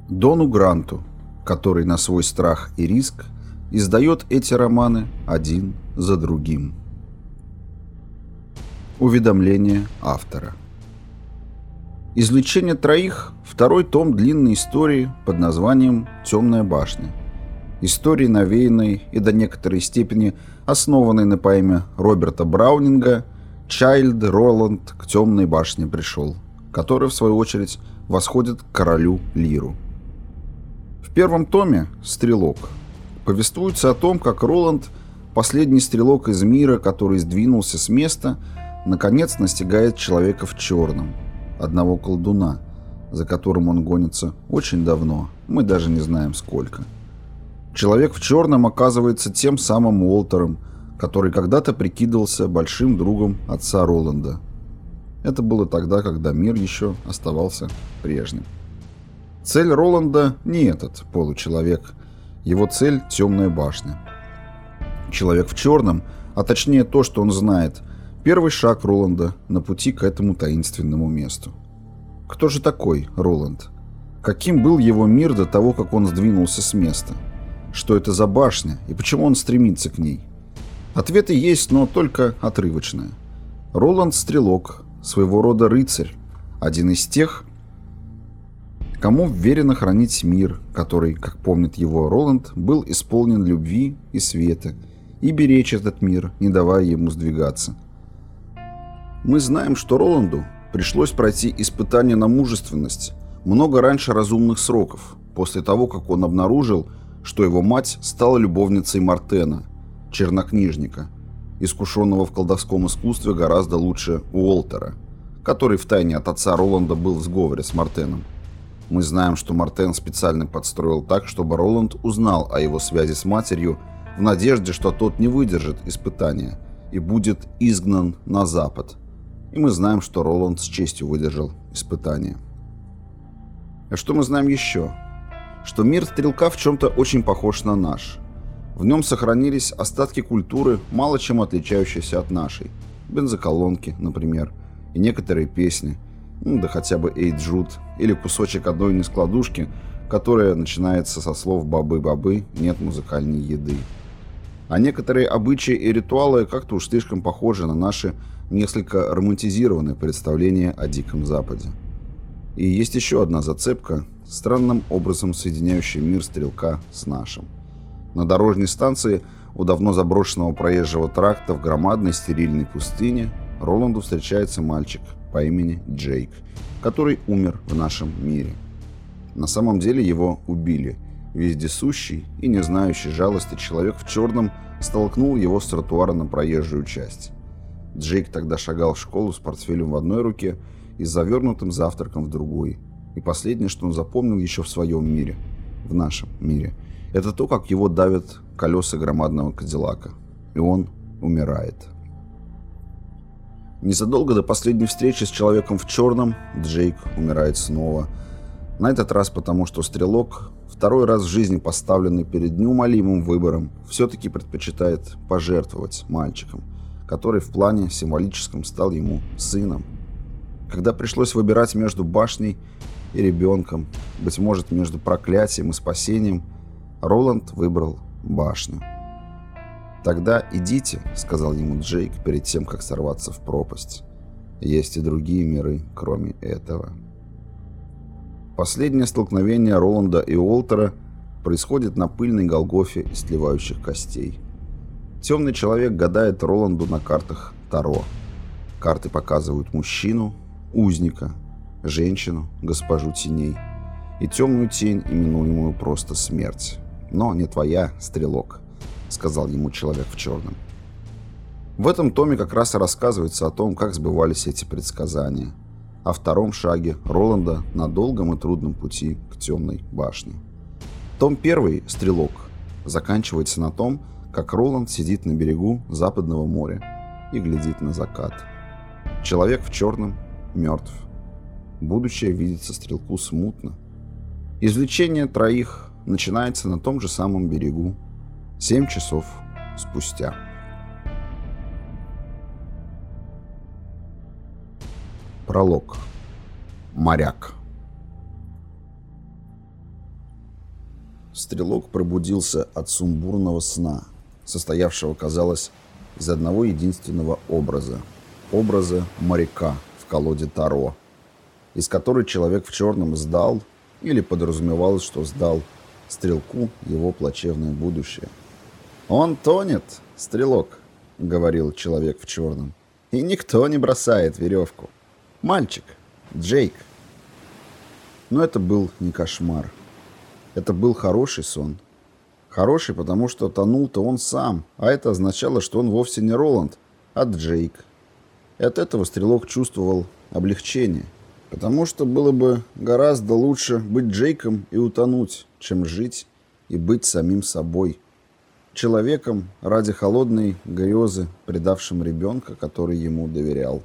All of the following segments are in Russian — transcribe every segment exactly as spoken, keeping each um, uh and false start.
Дону Гранту, который на свой страх и риск издает эти романы один за другим. Уведомление автора. «Излечение троих» – второй том длинной истории под названием «Темная башня». Истории, навеянной и до некоторой степени основанной на поэме Роберта Браунинга «Чайльд Роланд к темной башне пришел», который, в свою очередь, восходит к королю Лиру. В первом томе «Стрелок» повествуется о том, как Роланд, последний стрелок из мира, который сдвинулся с места, наконец настигает человека в черном, одного колдуна, за которым он гонится очень давно, мы даже не знаем сколько. Человек в черном оказывается тем самым Уолтером, который когда-то прикидывался большим другом отца Роланда. Это было тогда, когда мир еще оставался прежним. Цель Роланда не этот получеловек, его цель — темная башня. Человек в черном, а точнее то, что он знает, первый шаг Роланда на пути к этому таинственному месту. Кто же такой Роланд? Каким был его мир до того, как он сдвинулся с места? Что это за башня и почему он стремится к ней? Ответы есть, но только отрывочные. Роланд — стрелок, своего рода рыцарь, один из тех, кому вверено хранить мир, который, как помнит его Роланд, был исполнен любви и света, и беречь этот мир, не давая ему сдвигаться. Мы знаем, что Роланду пришлось пройти испытание на мужественность много раньше разумных сроков, после того, как он обнаружил, что его мать стала любовницей Мартена, чернокнижника, искушенного в колдовском искусстве гораздо лучше Уолтера, который втайне от отца Роланда был в сговоре с Мартеном. Мы знаем, что Мартен специально подстроил так, чтобы Роланд узнал о его связи с матерью в надежде, что тот не выдержит испытания и будет изгнан на запад. И мы знаем, что Роланд с честью выдержал испытание. А что мы знаем еще? Что мир стрелка в чем-то очень похож на наш. В нем сохранились остатки культуры, мало чем отличающиеся от нашей. Бензоколонки, например, и некоторые песни, ну да хотя бы «Эй, Джуд», или кусочек одной нескладушки, которая начинается со слов «бабы-бабы, нет музыкальной еды». А некоторые обычаи и ритуалы как-то уж слишком похожи на наши несколько романтизированные представления о Диком Западе. И есть еще одна зацепка, странным образом соединяющая мир стрелка с нашим. На дорожной станции у давно заброшенного проезжего тракта в громадной стерильной пустыне Роланду встречается мальчик по имени Джейк, который умер в нашем мире. На самом деле его убили. Вездесущий и не знающий жалости человек в черном столкнул его с тротуара на проезжую часть. Джейк тогда шагал в школу с портфелем в одной руке и с завернутым завтраком в другой. И последнее, что он запомнил еще в своем мире, в нашем мире, это то, как его давят колеса громадного кадиллака. И он умирает. Незадолго до последней встречи с человеком в черном Джейк умирает снова. На этот раз потому, что стрелок, второй раз в жизни поставленный перед неумолимым выбором, все-таки предпочитает пожертвовать мальчиком, который в плане символическом стал ему сыном. Когда пришлось выбирать между башней и ребенком, быть может, между проклятием и спасением, Роланд выбрал башню. «Тогда идите», — сказал ему Джейк перед тем, как сорваться в пропасть. «Есть и другие миры, кроме этого». Последнее столкновение Роланда и Уолтера происходит на пыльной Голгофе из сливающих костей. Темный человек гадает Роланду на картах Таро. Карты показывают мужчину, узника, женщину, госпожу теней и темную тень, именуемую просто смерть. «Но не твоя, стрелок», — сказал ему человек в черном. В этом томе как раз и рассказывается о том, как сбывались эти предсказания, о втором шаге Роланда на долгом и трудном пути к темной башне. Том первый, «Стрелок», заканчивается на том, как Роланд сидит на берегу Западного моря и глядит на закат. Человек в черном мертв. Будущее видится стрелку смутно. Извлечение троих начинается на том же самом берегу, семь часов спустя. Пролог. Моряк. Стрелок пробудился от сумбурного сна, состоявшего, казалось, из одного единственного образа. Образа моряка в колоде Таро, из которой человек в черном сдал, или подразумевалось, что сдал, стрелку его плачевное будущее. «Он тонет, стрелок», — говорил человек в черном, — «и никто не бросает веревку. Мальчик, Джейк». Но это был не кошмар. Это был хороший сон. Хороший, потому что тонул-то он сам, а это означало, что он вовсе не Роланд, а Джейк. И от этого стрелок чувствовал облегчение, потому что было бы гораздо лучше быть Джейком и утонуть, чем жить и быть самим собой. Человеком ради холодной грезы, предавшим ребенка, который ему доверял.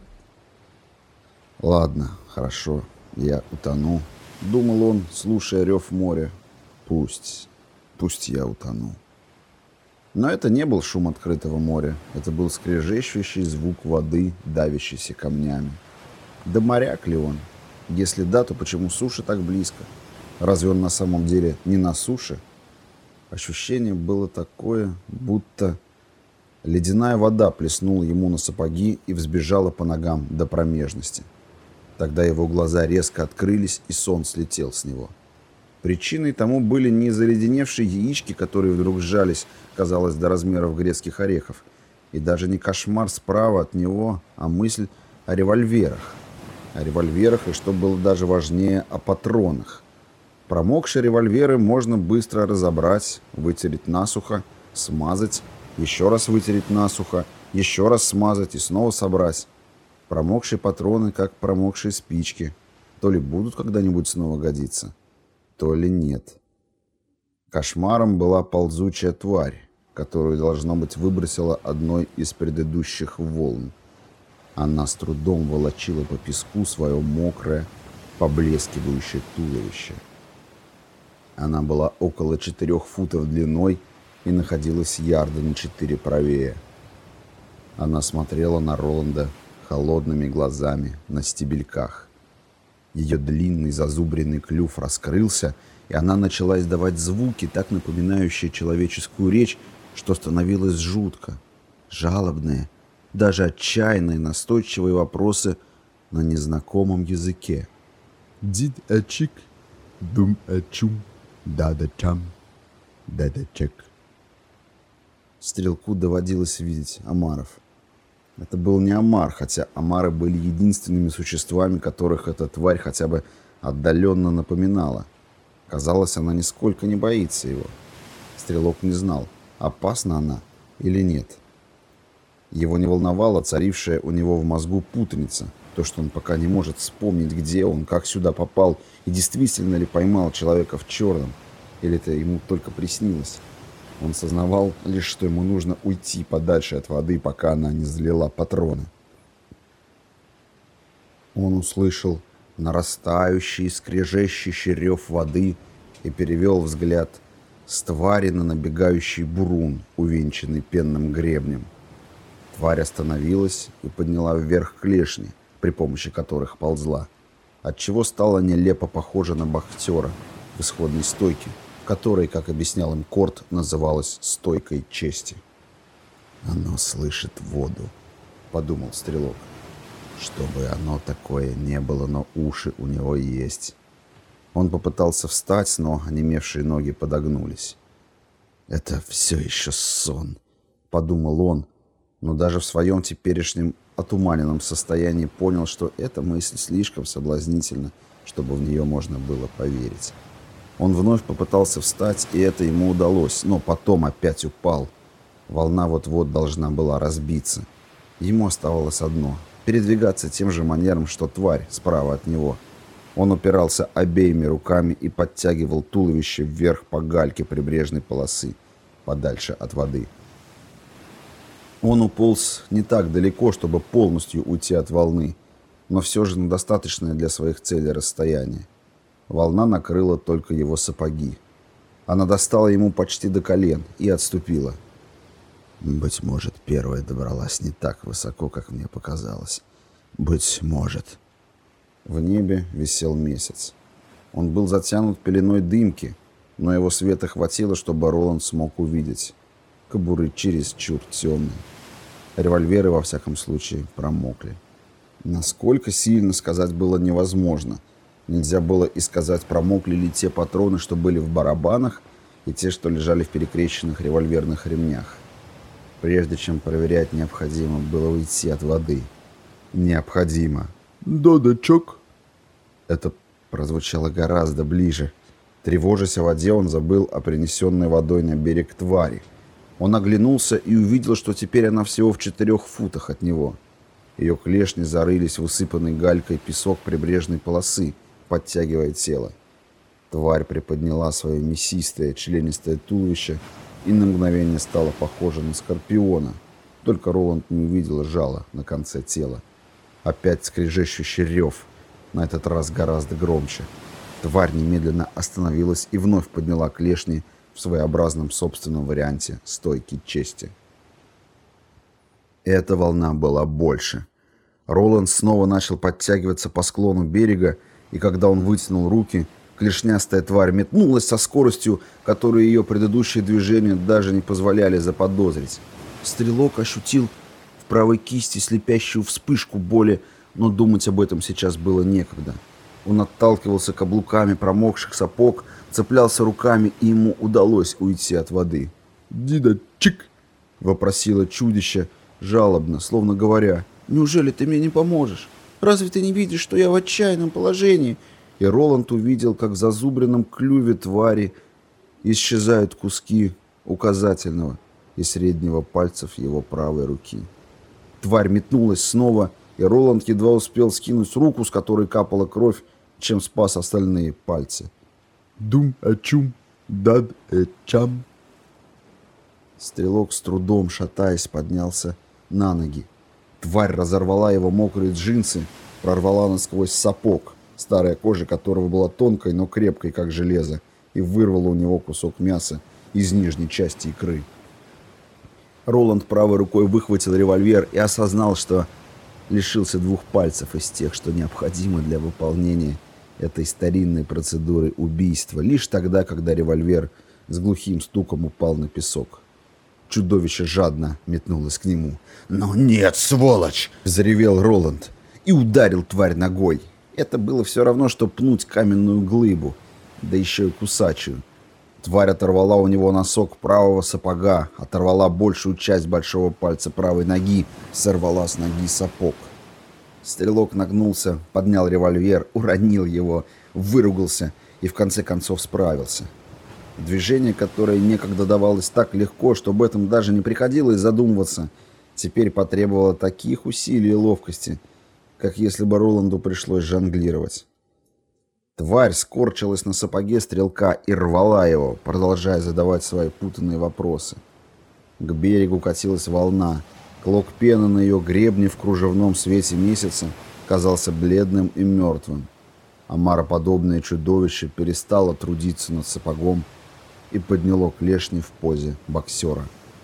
«Ладно, хорошо, я утону», — думал он, слушая рев моря. «Пусть, пусть я утону». Но это не был шум открытого моря, это был скрежещущий звук воды, давящийся камнями. Да моряк ли он? Если да, то почему суша так близко? Разве он на самом деле не на суше? Ощущение было такое, будто ледяная вода плеснула ему на сапоги и взбежала по ногам до промежности. Тогда его глаза резко открылись, и сон слетел с него. Причиной тому были не заледеневшие яички, которые вдруг сжались, казалось, до размеров грецких орехов, и даже не кошмар справа от него, а мысль о револьверах. О револьверах и, что было даже важнее, о патронах. Промокшие револьверы можно быстро разобрать, вытереть насухо, смазать, еще раз вытереть насухо, еще раз смазать и снова собрать. Промокшие патроны, как промокшие спички, то ли будут когда-нибудь снова годиться, то ли нет. Кошмаром была ползучая тварь, которую, должно быть, выбросила одной из предыдущих волн. Она с трудом волочила по песку свое мокрое, поблескивающее туловище. Она была около четырех футов длиной и находилась ярда на четыре правее. Она смотрела на Роланда холодными глазами на стебельках. Ее длинный зазубренный клюв раскрылся, и она начала издавать звуки, так напоминающие человеческую речь, что становилось жутко. Жалобные, даже отчаянные, настойчивые вопросы на незнакомом языке. «Дид ачик, дум ачум, да-да-чам, да-да-чек». Стрелку доводилось видеть омаров. Это был не омар, хотя омары были единственными существами, которых эта тварь хотя бы отдаленно напоминала. Казалось, она нисколько не боится его. Стрелок не знал, опасна она или нет. Его не волновала царившая у него в мозгу путаница, то, что он пока не может вспомнить, где он, как сюда попал, и действительно ли поймал человека в черном, или это ему только приснилось. Он сознавал лишь, что ему нужно уйти подальше от воды, пока она не залила патроны. Он услышал нарастающий, скрежещущий рев воды и перевел взгляд с твари на набегающий бурун, увенчанный пенным гребнем. Тварь остановилась и подняла вверх клешни, при помощи которых ползла, отчего стала нелепо похожа на бахтера в исходной стойке, которой, как объяснял им Корт, называлась «стойкой чести». «Оно слышит воду», — подумал стрелок. «Что бы оно такое не было, но уши у него есть». Он попытался встать, но онемевшие ноги подогнулись. «Это все еще сон», — подумал он, но даже в своем теперешнем отуманенном состоянии понял, что эта мысль слишком соблазнительна, чтобы в нее можно было поверить. Он вновь попытался встать, и это ему удалось, но потом опять упал. Волна вот-вот должна была разбиться. Ему оставалось одно — передвигаться тем же манером, что тварь справа от него. Он упирался обеими руками и подтягивал туловище вверх по гальке прибрежной полосы, подальше от воды. Он уполз не так далеко, чтобы полностью уйти от волны, но все же на достаточное для своих целей расстояние. Волна накрыла только его сапоги. Она достала ему почти до колен и отступила. Быть может, первая добралась не так высоко, как мне показалось. Быть может. В небе висел месяц. Он был затянут пеленой дымки, но его света хватило, чтобы Роланд смог увидеть. Кобуры чересчур темные. Револьверы, во всяком случае, промокли. Насколько сильно, сказать было невозможно. Нельзя было и сказать, промокли ли те патроны, что были в барабанах, и те, что лежали в перекрещенных револьверных ремнях. Прежде чем проверять, необходимо было уйти от воды. Необходимо. «Додачок?» Это прозвучало гораздо ближе. Тревожась о воде, он забыл о принесенной водой на берег твари. Он оглянулся и увидел, что теперь она всего в четырех футах от него. Ее клешни зарылись в усыпанный галькой песок прибрежной полосы, подтягивая тело. Тварь приподняла свое мясистое, членистое туловище и на мгновение стала похожа на скорпиона. Только Роланд не увидел жала на конце тела. Опять скрежещущий рев, на этот раз гораздо громче. Тварь немедленно остановилась и вновь подняла клешни в своеобразном собственном варианте стойки чести. Эта волна была больше. Роланд снова начал подтягиваться по склону берега, и когда он вытянул руки, клешнястая тварь метнулась со скоростью, которую ее предыдущие движения даже не позволяли заподозрить. Стрелок ощутил в правой кисти слепящую вспышку боли, но думать об этом сейчас было некогда. Он отталкивался каблуками промокших сапог, цеплялся руками, и ему удалось уйти от воды. «Дидачик!» — вопросило чудище жалобно, словно говоря: «Неужели ты мне не поможешь? Разве ты не видишь, что я в отчаянном положении?» И Роланд увидел, как в зазубренном клюве твари исчезают куски указательного и среднего пальцев его правой руки. Тварь метнулась снова, и Роланд едва успел скинуть руку, с которой капала кровь, чем спас остальные пальцы. «Дум-ачум, дад-э-чам!» Стрелок с трудом, шатаясь, поднялся на ноги. Тварь разорвала его мокрые джинсы, прорвала насквозь сапог, старая кожа которого была тонкой, но крепкой, как железо, и вырвала у него кусок мяса из нижней части икры. Роланд правой рукой выхватил револьвер и осознал, что лишился двух пальцев из тех, что необходимо для выполнения этой старинной процедуры убийства, лишь тогда, когда револьвер с глухим стуком упал на песок. Чудовище жадно метнулось к нему. «Но нет, сволочь!» — заревел Роланд и ударил тварь ногой. Это было все равно, что пнуть каменную глыбу, да еще и кусачую. Тварь оторвала у него носок правого сапога, оторвала большую часть большого пальца правой ноги, сорвала с ноги сапог. Стрелок нагнулся, поднял револьвер, уронил его, выругался и в конце концов справился. Движение, которое некогда давалось так легко, что об этом даже не приходилось задумываться, теперь потребовало таких усилий и ловкости, как если бы Роланду пришлось жонглировать. Тварь скорчилась на сапоге стрелка и рвала его, продолжая задавать свои путанные вопросы. К берегу катилась волна. Клок пены на ее гребне в кружевном свете месяца казался бледным и мертвым. Омароподобное чудовище перестало трудиться над сапогом и подняло клешни в позе боксера.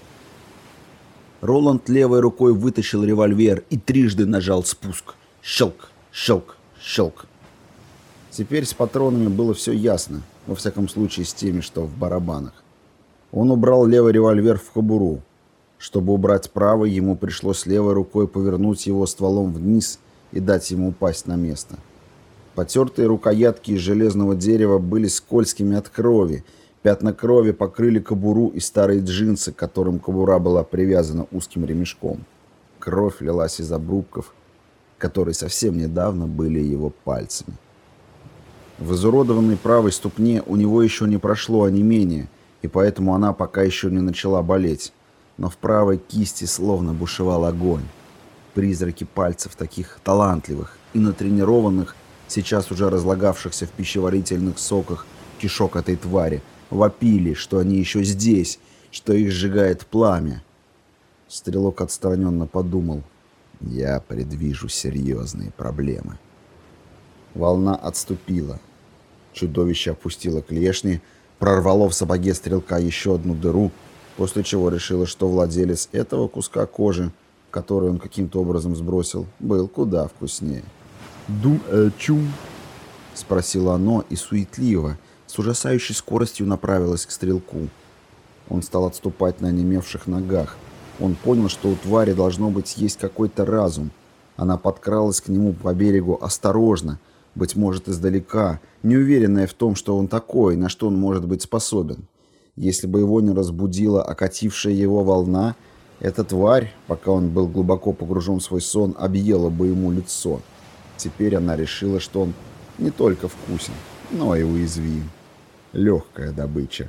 Роланд левой рукой вытащил револьвер и трижды нажал спуск. Щелк, щелк, щелк. Теперь с патронами было все ясно, во всяком случае с теми, что в барабанах. Он убрал левый револьвер в кобуру. Чтобы убрать правый, ему пришлось левой рукой повернуть его стволом вниз и дать ему упасть на место. Потертые рукоятки из железного дерева были скользкими от крови. Пятна крови покрыли кобуру и старые джинсы, к которым кобура была привязана узким ремешком. Кровь лилась из обрубков, которые совсем недавно были его пальцами. В изуродованной правой ступне у него еще не прошло онемение, и поэтому она пока еще не начала болеть. Но в правой кисти словно бушевал огонь. Призраки пальцев, таких талантливых и натренированных, сейчас уже разлагавшихся в пищеварительных соках кишок этой твари, вопили, что они еще здесь, что их сжигает пламя. Стрелок отстраненно подумал: «Я предвижу серьезные проблемы». Волна отступила. Чудовище опустило клешни, прорвало в сапоге стрелка еще одну дыру, после чего решило, что владелец этого куска кожи, который он каким-то образом сбросил, был куда вкуснее. «Дум-э-чум?» — спросило оно и суетливо, с ужасающей скоростью направилась к стрелку. Он стал отступать на онемевших ногах. Он понял, что у твари должно быть есть какой-то разум. Она подкралась к нему по берегу осторожно, быть может издалека, неуверенная в том, что он такой, на что он может быть способен. Если бы его не разбудила окатившая его волна, эта тварь, пока он был глубоко погружен в свой сон, объела бы ему лицо. Теперь она решила, что он не только вкусен, но и уязвим. Легкая добыча.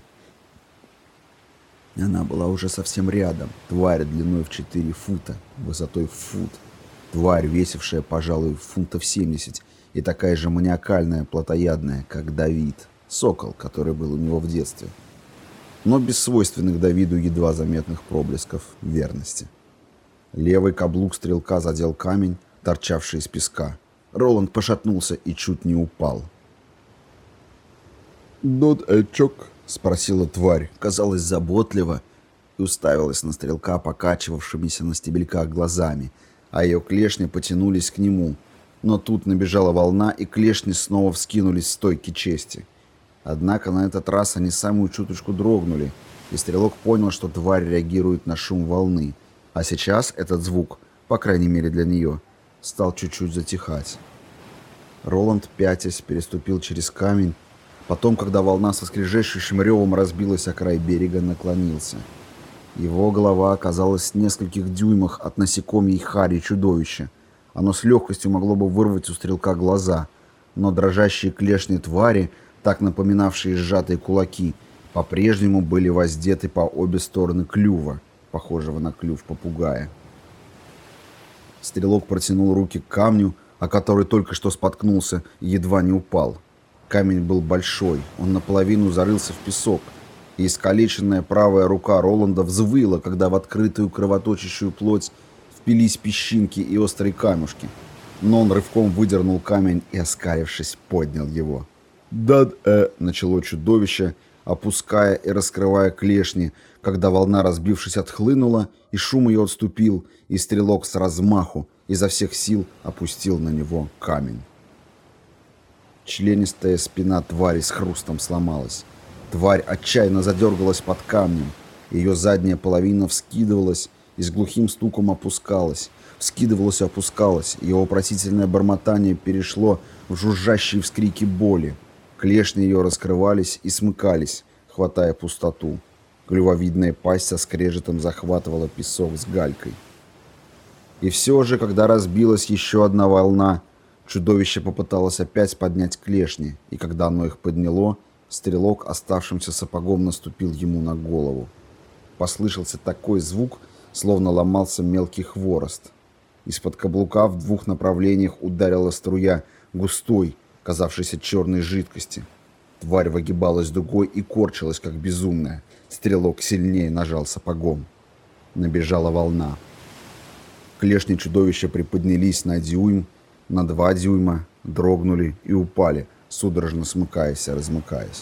Она была уже совсем рядом. Тварь длиной в четыре фута, высотой в фут. Тварь, весившая, пожалуй, фунтов семьдесят, и такая же маниакальная, плотоядная, как Давид, сокол, который был у него в детстве. Но без свойственных Давиду едва заметных проблесков верности. Левый каблук стрелка задел камень, торчавший из песка. Роланд пошатнулся и чуть не упал. «Дот эчок?» — спросила тварь, казалось, заботливо, и уставилась на стрелка покачивавшимися на стебельках глазами, а ее клешни потянулись к нему. Но тут набежала волна, и клешни снова вскинулись в стойке чести. Однако на этот раз они самую чуточку дрогнули, и стрелок понял, что тварь реагирует на шум волны, а сейчас этот звук, по крайней мере для нее, стал чуть-чуть затихать. Роланд, пятясь, переступил через камень, потом, когда волна со скрежещущим ревом разбилась о край берега, наклонился. Его голова оказалась в нескольких дюймах от насекомьей хари чудовища. Оно с легкостью могло бы вырвать у стрелка глаза, но дрожащие клешни твари, так напоминавшие сжатые кулаки, по-прежнему были воздеты по обе стороны клюва, похожего на клюв попугая. Стрелок протянул руки к камню, о который только что споткнулся и едва не упал. Камень был большой, он наполовину зарылся в песок, и искалеченная правая рука Роланда взвыла, когда в открытую кровоточащую плоть впились песчинки и острые камушки. Но он рывком выдернул камень и, оскалившись, поднял его. «Дот э...» — начало чудовище, опуская и раскрывая клешни, когда волна, разбившись, отхлынула, и шум ее отступил, и стрелок с размаху изо всех сил опустил на него камень. Членистая спина твари с хрустом сломалась. Тварь отчаянно задергалась под камнем. Ее задняя половина вскидывалась и с глухим стуком опускалась. Вскидывалась и опускалась. Ее вопросительное бормотание перешло в жужжащие вскрики боли. Клешни ее раскрывались и смыкались, хватая пустоту. Клювовидная пасть со скрежетом захватывала песок с галькой. И все же, когда разбилась еще одна волна, чудовище попыталось опять поднять клешни, и когда оно их подняло, стрелок оставшимся сапогом наступил ему на голову. Послышался такой звук, словно ломался мелкий хворост. Из-под каблука в двух направлениях ударила струя густой, казавшейся черной жидкости. Тварь выгибалась дугой и корчилась, как безумная. Стрелок сильнее нажал сапогом. Набежала волна. Клешни чудовища приподнялись на дюйм, на два дюйма, дрогнули и упали, судорожно смыкаясь и размыкаясь.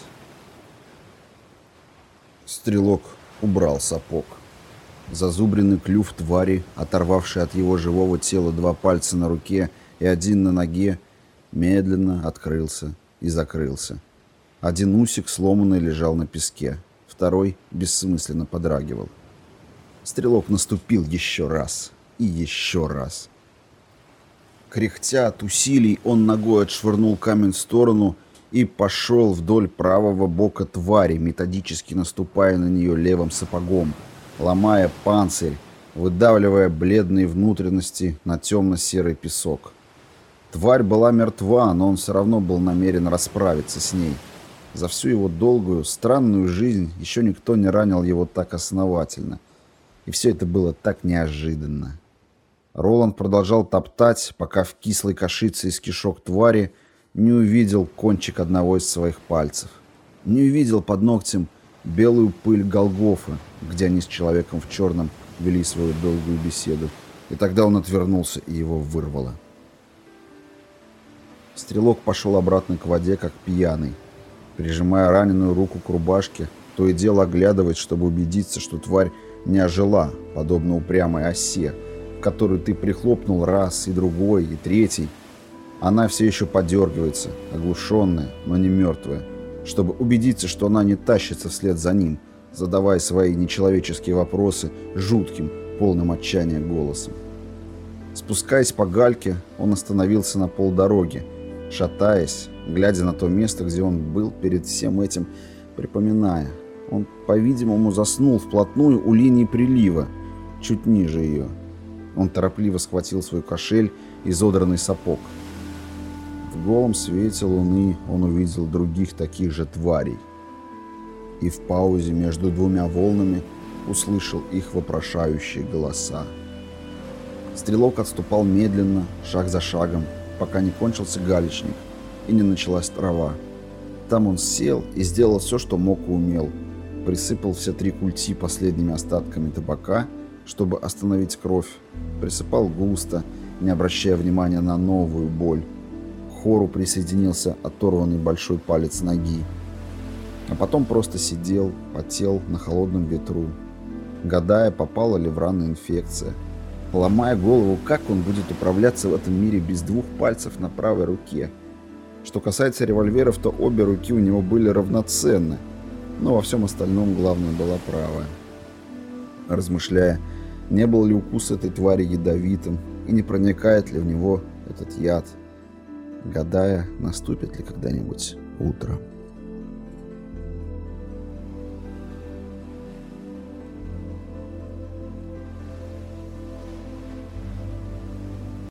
Стрелок убрал сапог. Зазубренный клюв твари, оторвавший от его живого тела два пальца на руке и один на ноге, медленно открылся и закрылся. Один усик сломанный лежал на песке, второй бессмысленно подрагивал. Стрелок наступил еще раз и еще раз. Кряхтя от усилий, он ногой отшвырнул камень в сторону и пошел вдоль правого бока твари, методически наступая на нее левым сапогом, ломая панцирь, выдавливая бледные внутренности на темно-серый песок. Тварь была мертва, но он все равно был намерен расправиться с ней. За всю его долгую, странную жизнь еще никто не ранил его так основательно. И все это было так неожиданно. Роланд продолжал топтать, пока в кислой кашице из кишок твари не увидел кончик одного из своих пальцев. Не увидел под ногтем белую пыль Голгофы, где они с человеком в черном вели свою долгую беседу. И тогда он отвернулся, и его вырвало. Стрелок пошел обратно к воде, как пьяный, прижимая раненую руку к рубашке, то и дело оглядываясь, чтобы убедиться, что тварь не ожила, подобно упрямой осе, которую ты прихлопнул раз, и другой, и третий. Она все еще подергивается, оглушенная, но не мертвая. чтобы убедиться, что она не тащится вслед за ним, задавая свои нечеловеческие вопросы жутким, полным отчаяния голосом. Спускаясь по гальке, он остановился на полдороги, шатаясь, глядя на то место, где он был перед всем этим, припоминая. Он, по-видимому, заснул вплотную у линии прилива, чуть ниже ее. Он торопливо схватил свой кошель и изодранный сапог. В голом свете луны он увидел других таких же тварей. И в паузе между двумя волнами услышал их вопрошающие голоса. Стрелок отступал медленно, шаг за шагом, пока не кончился галечник и не началась трава. Там он сел и сделал все, что мог и умел. Присыпал все три культи последними остатками табака, чтобы остановить кровь. Присыпал густо, не обращая внимания на новую боль. К хору присоединился оторванный большой палец ноги. А потом просто сидел, потел на холодном ветру, гадая, попала ли в раны инфекция, ломая голову, как он будет управляться в этом мире без двух пальцев на правой руке. Что касается револьверов, то обе руки у него были равноценны, но во всем остальном главное была правая. Размышляя, не был ли укус этой твари ядовитым и не проникает ли в него этот яд, гадая, наступит ли когда-нибудь утро.